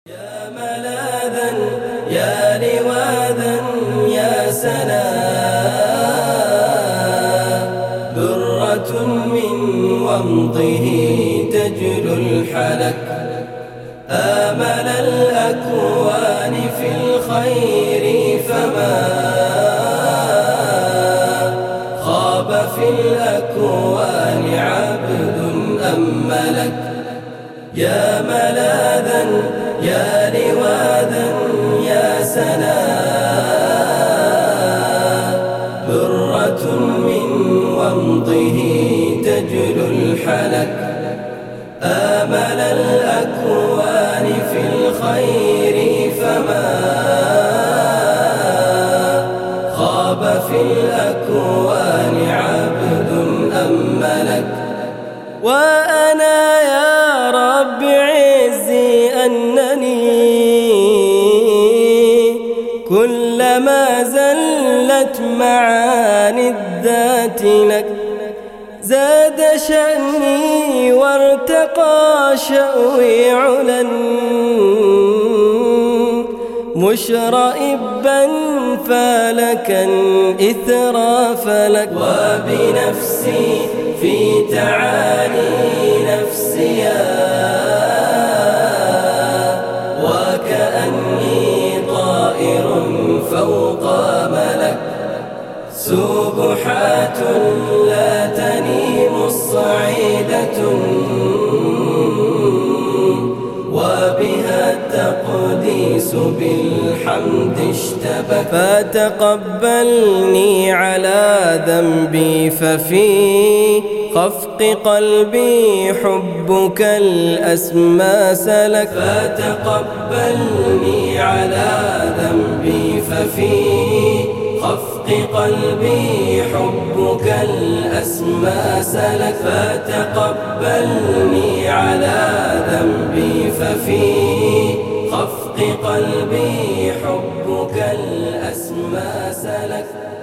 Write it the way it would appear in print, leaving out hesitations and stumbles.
يا ملاذا يا لواذا يا سنا درة من ومضه تجلو الحلك آمل الأكوان في الخير فما خاب في الأكوان عبد أملك يا ملاذا يا لواذا يا سنا درة من ومضه تجلو الحلك آمل الأكوان في الخير فما خاب في الأكوان عبد أملك وأنا يا رب عزي أنني كلما زلت معاني الذات لك زاد شأني وارتقى شأوي علا مشرئبا فالكا إثرا فلك وبنفسي في تعالي نفسيا وكأني طائر فوق ملك سبحات لا تنيم الصعيدة وبها التقديس بالحمد اشتبك فتقبلني على ذنبي ففي خفق قلبي حبك الأسمى سلك فتقبلني على ذنبي ففي خفق قلبي حبك الأسمى سلك فتقبلني على ذنبي ففي خفق قلبي حبك الأسمى سلك